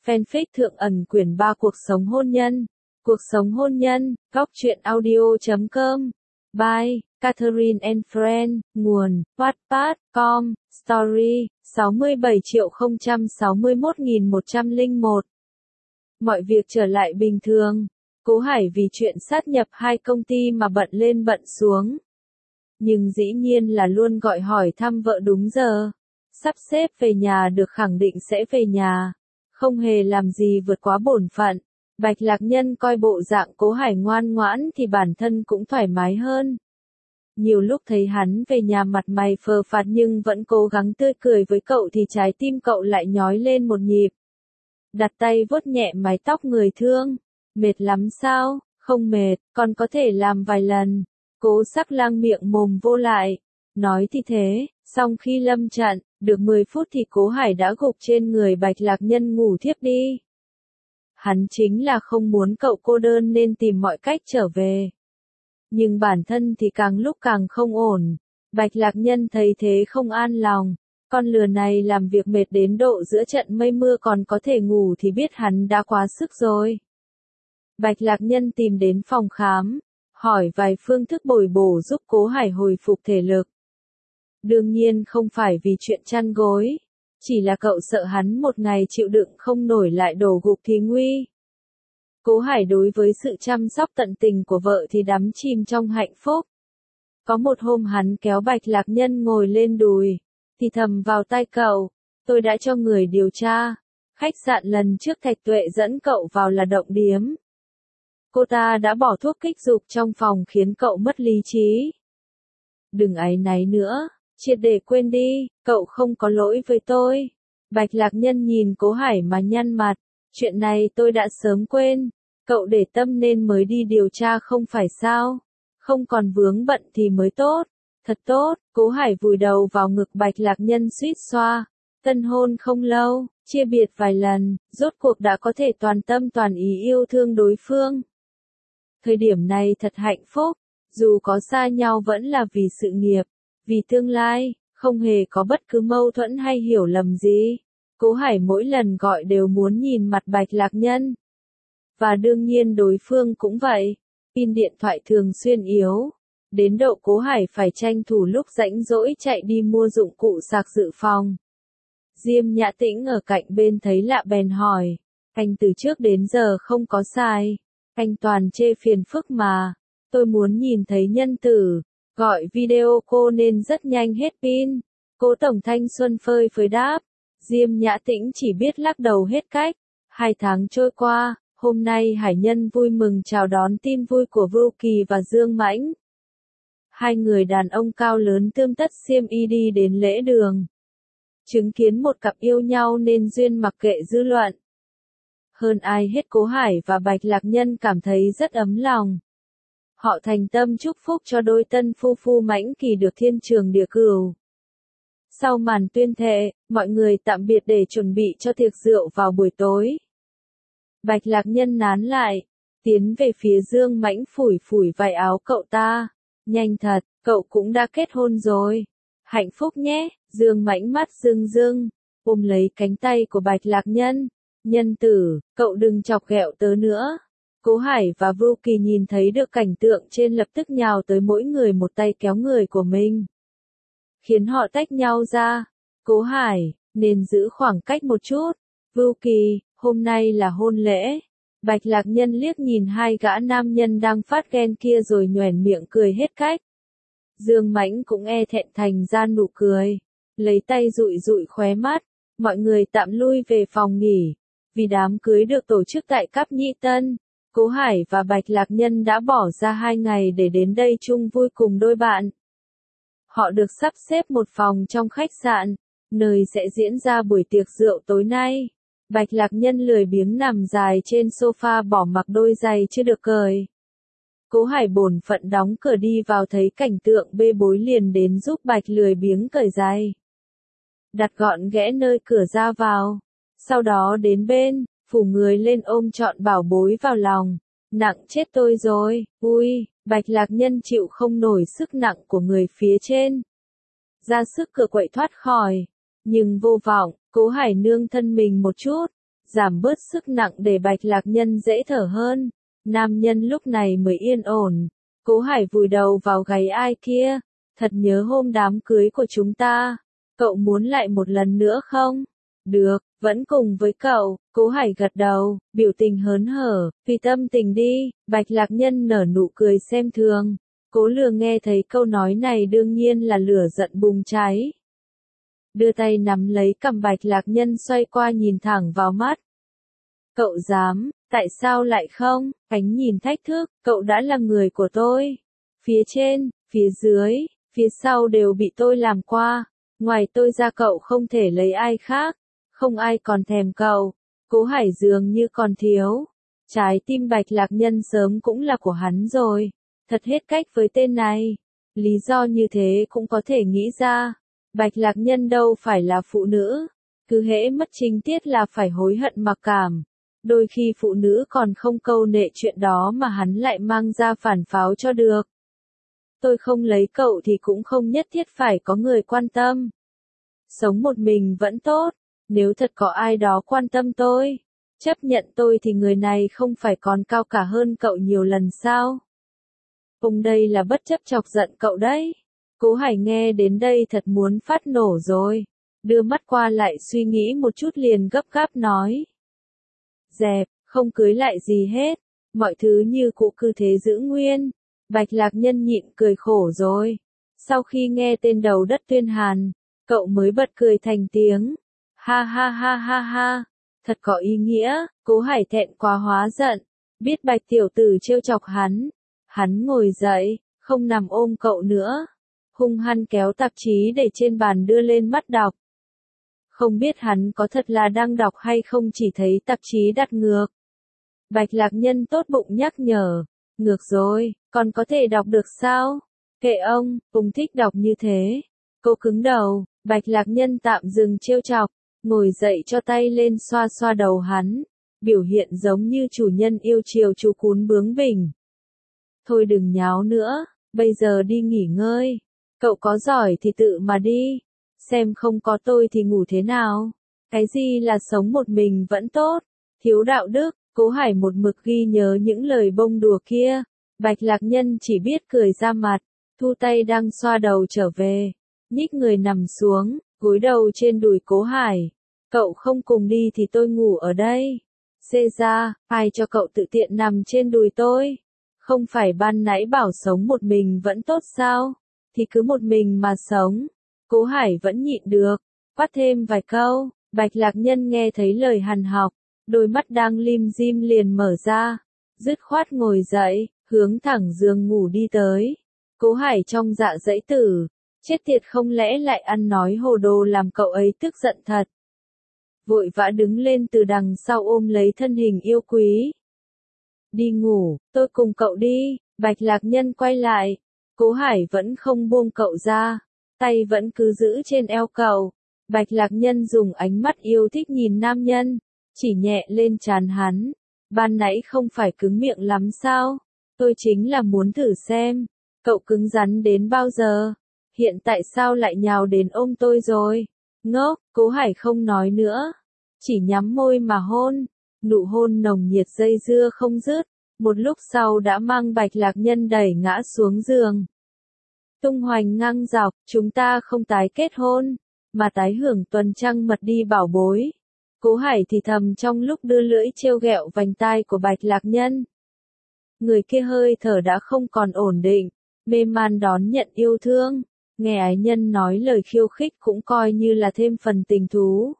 Fanfic Thượng ẩn quyển 3 Cuộc sống hôn nhân. Cuộc sống hôn nhân, góc truyện audio.com. By Catherine and Friend, nguồn, Wattpad.com, Story, 67.061.101. Mọi việc trở lại bình thường. Cố Hải vì chuyện sát nhập 2 công ty mà bận lên bận xuống. Nhưng dĩ nhiên là luôn gọi hỏi thăm vợ đúng giờ. Sắp xếp về nhà được khẳng định sẽ về nhà. Không hề làm gì vượt quá bổn phận. Bạch Lạc Nhân coi bộ dạng Cố Hải ngoan ngoãn thì bản thân cũng thoải mái hơn. Nhiều lúc thấy hắn về nhà mặt mày phờ phạt nhưng vẫn cố gắng tươi cười với cậu thì trái tim cậu lại nhói lên một nhịp. Đặt tay vuốt nhẹ mái tóc người thương. Mệt lắm sao? Không mệt, còn có thể làm vài lần. Cố Sắc Lang miệng mồm vô lại. Nói thì thế, xong khi lâm trận, được 10 phút thì Cố Hải đã gục trên người Bạch Lạc Nhân ngủ thiếp đi. Hắn chính là không muốn cậu cô đơn nên tìm mọi cách trở về. Nhưng bản thân thì càng lúc càng không ổn. Bạch Lạc Nhân thấy thế không an lòng. Con lừa này làm việc mệt đến độ giữa trận mây mưa còn có thể ngủ thì biết hắn đã quá sức rồi. Bạch Lạc Nhân tìm đến phòng khám, hỏi vài phương thức bồi bổ giúp Cố Hải hồi phục thể lực. Đương nhiên không phải vì chuyện chăn gối, chỉ là cậu sợ hắn một ngày chịu đựng không nổi lại đổ gục thì nguy. Cố Hải đối với sự chăm sóc tận tình của vợ thì đắm chìm trong hạnh phúc. Có một hôm hắn kéo Bạch Lạc Nhân ngồi lên đùi, thì thầm vào tai cậu, tôi đã cho người điều tra. Khách sạn lần trước Thạch Tuệ dẫn cậu vào là động điếm. Cô ta đã bỏ thuốc kích dục trong phòng khiến cậu mất lý trí. Đừng áy náy nữa, triệt để quên đi, cậu không có lỗi với tôi. Bạch Lạc Nhân nhìn Cố Hải mà nhăn mặt, chuyện này tôi đã sớm quên, cậu để tâm nên mới đi điều tra không phải sao, không còn vướng bận thì mới tốt, thật tốt. Cố Hải vùi đầu vào ngực Bạch Lạc Nhân suýt xoa, tân hôn không lâu, chia biệt vài lần, rốt cuộc đã có thể toàn tâm toàn ý yêu thương đối phương. Thời điểm này thật hạnh phúc, dù có xa nhau vẫn là vì sự nghiệp, vì tương lai, không hề có bất cứ mâu thuẫn hay hiểu lầm gì. Cố Hải mỗi lần gọi đều muốn nhìn mặt Bạch Lạc Nhân. Và đương nhiên đối phương cũng vậy, pin điện thoại thường xuyên yếu. Đến độ Cố Hải phải tranh thủ lúc rảnh rỗi chạy đi mua dụng cụ sạc dự phòng. Diêm Nhã Tĩnh ở cạnh bên thấy lạ bèn hỏi, anh từ trước đến giờ không có xài. Anh toàn chê phiền phức mà, tôi muốn nhìn thấy nhân tử, gọi video cô nên rất nhanh hết pin. Cố Tổng thanh xuân phơi phới đáp, Diêm Nhã Tĩnh chỉ biết lắc đầu hết cách. 2 tháng trôi qua, hôm nay Hải Nhân vui mừng chào đón tin vui của Vưu Kỳ và Dương Mãnh. 2 người đàn ông cao lớn tươm tất xiêm y đi đến lễ đường. Chứng kiến một cặp yêu nhau nên duyên mặc kệ dư luận. Hơn ai hết Cố Hải và Bạch Lạc Nhân cảm thấy rất ấm lòng. Họ thành tâm chúc phúc cho đôi tân phu phu Mãnh Kỳ được thiên trường địa cửu. Sau màn tuyên thệ, mọi người tạm biệt để chuẩn bị cho tiệc rượu vào buổi tối. Bạch Lạc Nhân nán lại, tiến về phía Dương Mãnh phủi phủi vài áo cậu ta. Nhanh thật, cậu cũng đã kết hôn rồi. Hạnh phúc nhé. Dương Mãnh mắt rưng rưng, ôm lấy cánh tay của Bạch Lạc Nhân. Nhân tử, cậu đừng chọc ghẹo tớ nữa. Cố Hải và Vưu Kỳ nhìn thấy được cảnh tượng trên lập tức nhào tới mỗi người một tay kéo người của mình. Khiến họ tách nhau ra. Cố Hải, nên giữ khoảng cách một chút. Vưu Kỳ, hôm nay là hôn lễ. Bạch Lạc Nhân liếc nhìn 2 gã nam nhân đang phát ghen kia rồi nhoẻn miệng cười hết cách. Dương Mãnh cũng e thẹn thành ra nụ cười. Lấy tay dụi dụi khóe mắt. Mọi người tạm lui về phòng nghỉ. Vì đám cưới được tổ chức tại Cáp Nhĩ Tân, Cố Hải và Bạch Lạc Nhân đã bỏ ra 2 ngày để đến đây chung vui cùng đôi bạn. Họ được sắp xếp một phòng trong khách sạn, nơi sẽ diễn ra buổi tiệc rượu tối nay. Bạch Lạc Nhân lười biếng nằm dài trên sofa bỏ mặc đôi giày chưa được cởi. Cố Hải bổn phận đóng cửa đi vào thấy cảnh tượng bê bối liền đến giúp Bạch lười biếng cởi giày. Đặt gọn ghẽ nơi cửa ra vào. Sau đó đến bên, phủ người lên ôm trọn bảo bối vào lòng. Nặng chết tôi rồi, ui, Bạch Lạc Nhân chịu không nổi sức nặng của người phía trên. Ra sức cửa quậy thoát khỏi, nhưng vô vọng, Cố Hải nương thân mình một chút. giảm bớt sức nặng để Bạch Lạc Nhân dễ thở hơn. Nam nhân lúc này mới yên ổn. Cố Hải vùi đầu vào gáy ai kia. Thật nhớ hôm đám cưới của chúng ta. Cậu muốn lại một lần nữa không? Được, vẫn cùng với cậu. Cố Hải gật đầu, biểu tình hớn hở, vì tâm tình đi. Bạch Lạc Nhân nở nụ cười xem thường. Cố Lừa nghe thấy câu nói này đương nhiên là lửa giận bùng cháy. Đưa tay nắm lấy cằm Bạch Lạc Nhân xoay qua nhìn thẳng vào mắt. Cậu dám, tại sao lại không? Ánh nhìn thách thức, cậu đã là người của tôi. Phía trên, phía dưới, phía sau đều bị tôi làm qua. Ngoài tôi ra cậu không thể lấy ai khác. Không ai còn thèm cậu. Cố Hải dường như còn thiếu. Trái tim Bạch Lạc Nhân sớm cũng là của hắn rồi. Thật hết cách với tên này. Lý do như thế cũng có thể nghĩ ra. Bạch Lạc Nhân đâu phải là phụ nữ. Cứ hễ mất chính tiết là phải hối hận mặc cảm. Đôi khi phụ nữ còn không câu nệ chuyện đó mà hắn lại mang ra phản pháo cho được. Tôi không lấy cậu thì cũng không nhất thiết phải có người quan tâm. Sống một mình vẫn tốt. Nếu thật có ai đó quan tâm tôi, chấp nhận tôi thì người này không phải còn cao cả hơn cậu nhiều lần sao? Ông đây là bất chấp chọc giận cậu đấy. Cố Hải nghe đến đây thật muốn phát nổ rồi. Đưa mắt qua lại suy nghĩ một chút liền gấp gáp nói. Dẹp, không cưới lại gì hết. Mọi thứ như cũ cứ thế giữ nguyên. Bạch Lạc Nhân nhịn cười khổ rồi. Sau khi nghe tên đầu đất Tuyên Hàn, cậu mới bật cười thành tiếng. Ha ha ha ha ha. Thật có ý nghĩa. Cố Hải thẹn quá hóa giận. Biết Bạch tiểu tử trêu chọc hắn. Hắn ngồi dậy, không nằm ôm cậu nữa. Hung hăng kéo tạp chí để trên bàn đưa lên mắt đọc. Không biết hắn có thật là đang đọc hay không chỉ thấy tạp chí đặt ngược. Bạch Lạc Nhân tốt bụng nhắc nhở. Ngược rồi, còn có thể đọc được sao? Kệ ông thích đọc như thế. Cô cứng đầu, Bạch Lạc Nhân tạm dừng trêu chọc, ngồi dậy cho tay lên xoa xoa đầu hắn. Biểu hiện giống như chủ nhân yêu chiều chú cún bướng bỉnh. Thôi đừng nháo nữa, bây giờ đi nghỉ ngơi. Cậu có giỏi thì tự mà đi. Xem không có tôi thì ngủ thế nào. Cái gì là sống một mình vẫn tốt. Thiếu đạo đức. Cố Hải một mực ghi nhớ những lời bông đùa kia. Bạch Lạc Nhân chỉ biết cười ra mặt. Thu tay đang xoa đầu trở về. Nhích người nằm xuống, gối đầu trên đùi Cố Hải. Cậu không cùng đi thì tôi ngủ ở đây. Xê ra, ai cho cậu tự tiện nằm trên đùi tôi? Không phải ban nãy bảo sống một mình vẫn tốt sao? Thì cứ một mình mà sống. Cố Hải vẫn nhịn được. Quát thêm vài câu. Bạch Lạc Nhân nghe thấy lời hằn học. Đôi mắt đang lim dim liền mở ra. Dứt khoát ngồi dậy, hướng thẳng giường ngủ đi tới. Cố Hải trong dạ dẫy tử. Chết tiệt, không lẽ lại ăn nói hồ đồ làm cậu ấy tức giận thật. Vội vã đứng lên từ đằng sau ôm lấy thân hình yêu quý. Đi ngủ, tôi cùng cậu đi. Bạch Lạc Nhân quay lại. Cố Hải vẫn không buông cậu ra. Tay vẫn cứ giữ trên eo cậu. Bạch Lạc Nhân dùng ánh mắt yêu thích nhìn nam nhân. Chỉ nhẹ lên trán hắn. Ban nãy không phải cứng miệng lắm sao? Tôi chính là muốn thử xem. Cậu cứng rắn đến bao giờ? Hiện tại sao lại nhào đến ôm tôi rồi? Ngốc, Cố Hải không nói nữa. Chỉ nhắm môi mà hôn. Nụ hôn nồng nhiệt dây dưa không dứt. Một lúc sau đã mang Bạch Lạc Nhân đẩy ngã xuống giường. Tung hoành ngang dọc, chúng ta không tái kết hôn, mà tái hưởng tuần trăng mật đi bảo bối. Cố Hải thì thầm trong lúc đưa lưỡi trêu ghẹo vành tai của Bạch Lạc Nhân. Người kia hơi thở đã không còn ổn định, mê man đón nhận yêu thương. Nghe ái nhân nói lời khiêu khích cũng coi như là thêm phần tình thú.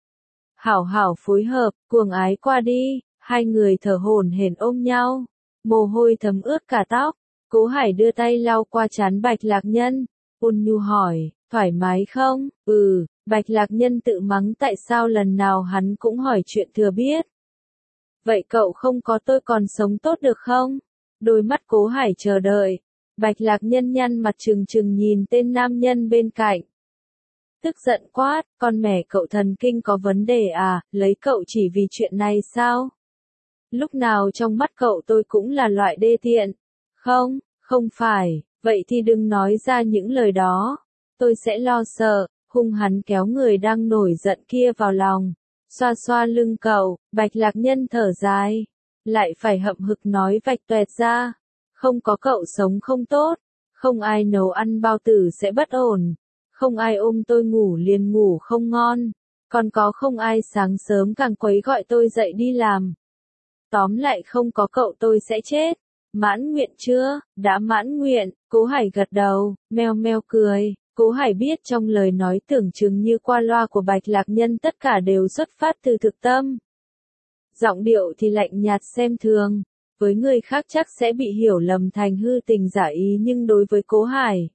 Hảo hảo phối hợp, cuồng ái qua đi, hai người thở hổn hển ôm nhau. Mồ hôi thấm ướt cả tóc. Cố Hải đưa tay lau qua trán Bạch Lạc Nhân. Ôn nhu hỏi, thoải mái không? Bạch Lạc Nhân tự mắng tại sao lần nào hắn cũng hỏi chuyện thừa biết. Vậy cậu không có tôi còn sống tốt được không? Đôi mắt Cố Hải chờ đợi. Bạch Lạc Nhân nhăn mặt trừng trừng nhìn tên nam nhân bên cạnh. Tức giận quát, con mẹ cậu thần kinh có vấn đề à, lấy cậu chỉ vì chuyện này sao? Lúc nào trong mắt cậu tôi cũng là loại đê tiện. Không, không phải, vậy thì đừng nói ra những lời đó. Tôi sẽ lo sợ. Hung hắn kéo người đang nổi giận kia vào lòng. Xoa xoa lưng cậu, Bạch Lạc Nhân thở dài. Lại phải hậm hực nói vạch tuẹt ra. Không có cậu sống không tốt. Không ai nấu ăn bao tử sẽ bất ổn. Không ai ôm tôi ngủ liền ngủ không ngon. Còn có không ai sáng sớm càng quấy gọi tôi dậy đi làm. Tóm lại không có cậu tôi sẽ chết. Mãn nguyện chưa? Đã mãn nguyện, Cố Hải gật đầu, meo meo cười. Cố Hải biết trong lời nói tưởng chừng như qua loa của Bạch Lạc Nhân tất cả đều xuất phát từ thực tâm. Giọng điệu thì lạnh nhạt xem thường, với người khác chắc sẽ bị hiểu lầm thành hư tình giả ý nhưng đối với Cố Hải,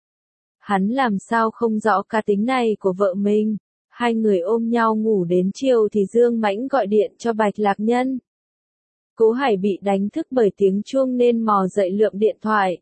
hắn làm sao không rõ cá tính này của vợ mình. Hai người ôm nhau ngủ đến chiều thì Dương Mãnh gọi điện cho Bạch Lạc Nhân. Cố Hải bị đánh thức bởi tiếng chuông nên mò dậy lượm điện thoại.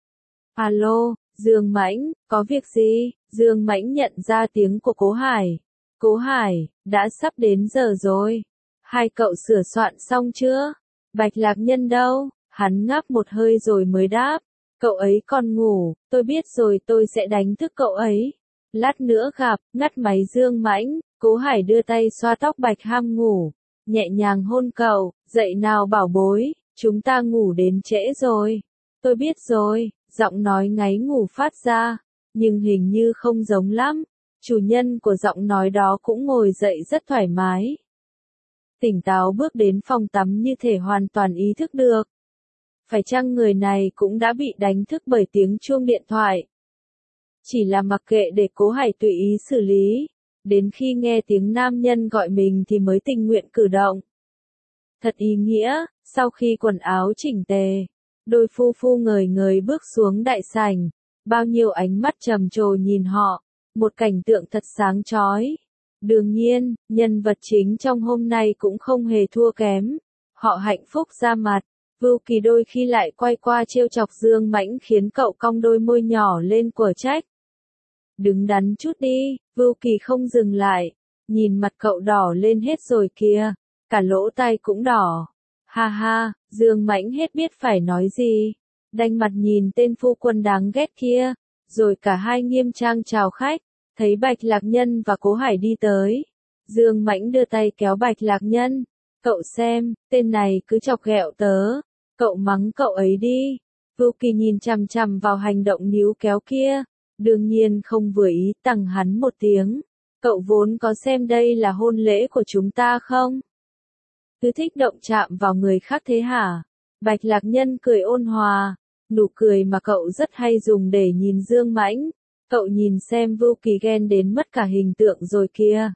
Alo, Dương Mãnh, có việc gì? Dương Mãnh nhận ra tiếng của Cố Hải. Cố Hải, đã sắp đến giờ rồi. Hai cậu sửa soạn xong chưa? Bạch Lạc Nhân đâu? Hắn ngáp một hơi rồi mới đáp. Cậu ấy còn ngủ, tôi biết rồi tôi sẽ đánh thức cậu ấy. Lát nữa gặp, ngắt máy Dương Mãnh. Cố Hải đưa tay xoa tóc Bạch Ham ngủ. Nhẹ nhàng hôn cậu, dậy nào bảo bối, chúng ta ngủ đến trễ rồi. Tôi biết rồi, giọng nói ngáy ngủ phát ra, nhưng hình như không giống lắm. Chủ nhân của giọng nói đó cũng ngồi dậy rất thoải mái. Tỉnh táo bước đến phòng tắm như thể hoàn toàn ý thức được. Phải chăng người này cũng đã bị đánh thức bởi tiếng chuông điện thoại? Chỉ là mặc kệ để Cố Hải tùy ý xử lý. Đến khi nghe tiếng nam nhân gọi mình thì mới tình nguyện cử động. Thật ý nghĩa, sau khi quần áo chỉnh tề, đôi phu phu ngời ngời bước xuống đại sảnh, bao nhiêu ánh mắt trầm trồ nhìn họ, một cảnh tượng thật sáng chói. Đương nhiên, nhân vật chính trong hôm nay cũng không hề thua kém, họ hạnh phúc ra mặt. Vưu Kỳ đôi khi lại quay qua trêu chọc Dương Mãnh khiến cậu cong đôi môi nhỏ lên quở trách. Đứng đắn chút đi, Vưu Kỳ không dừng lại, nhìn mặt cậu đỏ lên hết rồi kìa, cả lỗ tai cũng đỏ. Ha ha, Dương Mãnh hết biết phải nói gì, đanh mặt nhìn tên phu quân đáng ghét kia, rồi cả hai nghiêm trang chào khách, thấy Bạch Lạc Nhân và Cố Hải đi tới. Dương Mãnh đưa tay kéo Bạch Lạc Nhân, cậu xem, tên này cứ chọc ghẹo tớ, cậu mắng cậu ấy đi. Vưu Kỳ nhìn chằm chằm vào hành động níu kéo kia. Đương nhiên không vừa ý tặng hắn một tiếng. Cậu vốn có xem đây là hôn lễ của chúng ta không? Cứ thích động chạm vào người khác thế hả? Bạch Lạc Nhân cười ôn hòa. Nụ cười mà cậu rất hay dùng để nhìn Dương Mãnh. Cậu nhìn xem Vưu Kỳ ghen đến mất cả hình tượng rồi kia.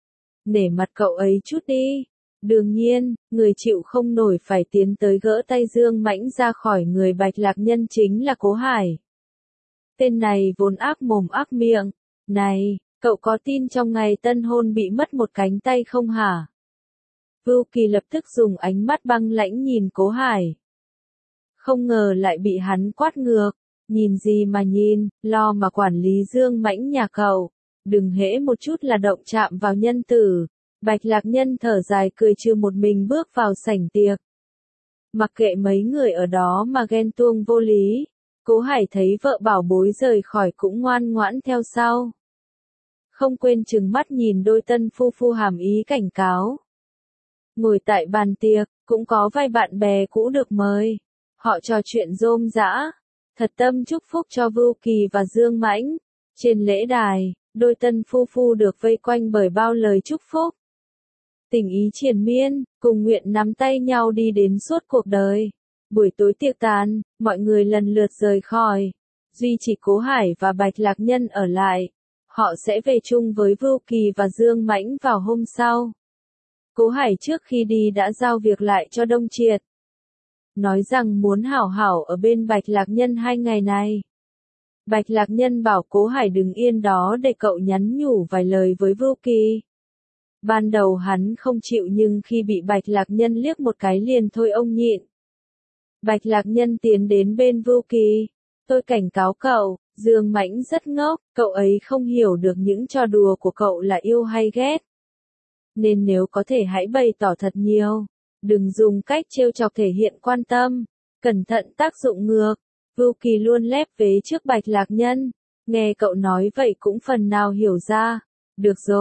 Nể mặt cậu ấy chút đi. Đương nhiên, người chịu không nổi phải tiến tới gỡ tay Dương Mãnh ra khỏi người Bạch Lạc Nhân chính là Cố Hải. Tên này vốn ác mồm ác miệng. Này, cậu có tin trong ngày tân hôn bị mất một cánh tay không hả? Vưu Kỳ lập tức dùng ánh mắt băng lãnh nhìn Cố Hải. Không ngờ lại bị hắn quát ngược. Nhìn gì mà nhìn, lo mà quản lý Dương Mãnh nhà cậu. Đừng hễ một chút là động chạm vào nhân tử. Bạch Lạc Nhân thở dài cười trừ một mình bước vào sảnh tiệc. Mặc kệ mấy người ở đó mà ghen tuông vô lý. Cố Hải thấy vợ bảo bối rời khỏi cũng ngoan ngoãn theo sau. Không quên trừng mắt nhìn đôi tân phu phu hàm ý cảnh cáo. Ngồi tại bàn tiệc, cũng có vài bạn bè cũ được mời. Họ trò chuyện rôm rã, thật tâm chúc phúc cho Vưu Kỳ và Dương Mãnh. Trên lễ đài, đôi tân phu phu được vây quanh bởi bao lời chúc phúc. Tình ý triền miên, cùng nguyện nắm tay nhau đi đến suốt cuộc đời. Buổi tối tiệc tàn, mọi người lần lượt rời khỏi. Duy chỉ Cố Hải và Bạch Lạc Nhân ở lại. Họ sẽ về chung với Vưu Kỳ và Dương Mãnh vào hôm sau. Cố Hải trước khi đi đã giao việc lại cho Đông Triệt. Nói rằng muốn hảo hảo ở bên Bạch Lạc Nhân 2 ngày này. Bạch Lạc Nhân bảo Cố Hải đứng yên đó để cậu nhắn nhủ vài lời với Vưu Kỳ. Ban đầu hắn không chịu nhưng khi bị Bạch Lạc Nhân liếc một cái liền thôi ông nhịn. Bạch Lạc Nhân tiến đến bên Vưu Kỳ. Tôi cảnh cáo cậu, Dương Mãnh rất ngốc, cậu ấy không hiểu được những trò đùa của cậu là yêu hay ghét. Nên nếu có thể hãy bày tỏ thật nhiều. Đừng dùng cách trêu chọc thể hiện quan tâm. Cẩn thận tác dụng ngược. Vưu Kỳ luôn lép vế trước Bạch Lạc Nhân. Nghe cậu nói vậy cũng phần nào hiểu ra. Được rồi,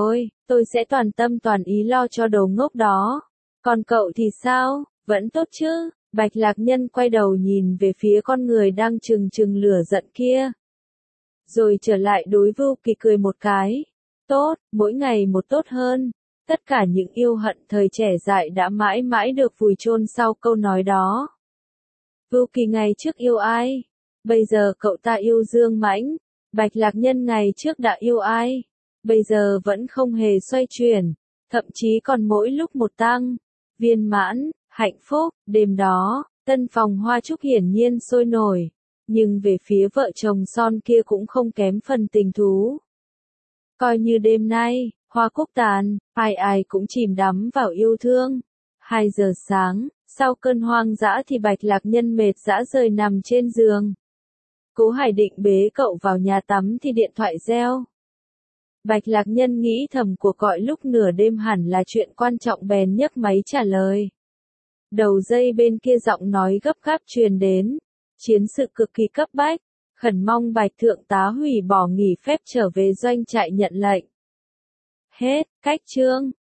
Tôi sẽ toàn tâm toàn ý lo cho đồ ngốc đó. Còn cậu thì sao, vẫn tốt chứ? Bạch Lạc Nhân quay đầu nhìn về phía con người đang trừng trừng lửa giận kia. Rồi trở lại đối Vưu Kỳ cười một cái. Tốt, mỗi ngày một tốt hơn. Tất cả những yêu hận thời trẻ dại đã mãi mãi được vùi chôn sau câu nói đó. Vưu Kỳ ngày trước yêu ai? Bây giờ cậu ta yêu Dương Mãnh. Bạch Lạc Nhân ngày trước đã yêu ai? Bây giờ vẫn không hề xoay chuyển. Thậm chí còn mỗi lúc một tăng. Viên mãn, hạnh phúc, đêm đó, tân phòng hoa trúc hiển nhiên sôi nổi. Nhưng về phía vợ chồng son kia cũng không kém phần tình thú. Coi như đêm nay, hoa cúc tàn, ai ai cũng chìm đắm vào yêu thương. 2 giờ sáng, sau cơn hoang dã thì Bạch Lạc Nhân mệt dã rời nằm trên giường. Cố Hải định bế cậu vào nhà tắm thì điện thoại reo. Bạch Lạc Nhân nghĩ thầm cuộc gọi lúc nửa đêm hẳn là chuyện quan trọng bèn nhấc máy trả lời. Đầu dây bên kia giọng nói gấp gáp truyền đến. Chiến sự cực kỳ cấp bách, khẩn mong Bạch Thượng tá hủy bỏ nghỉ phép trở về doanh trại nhận lệnh. Hết, cách chương.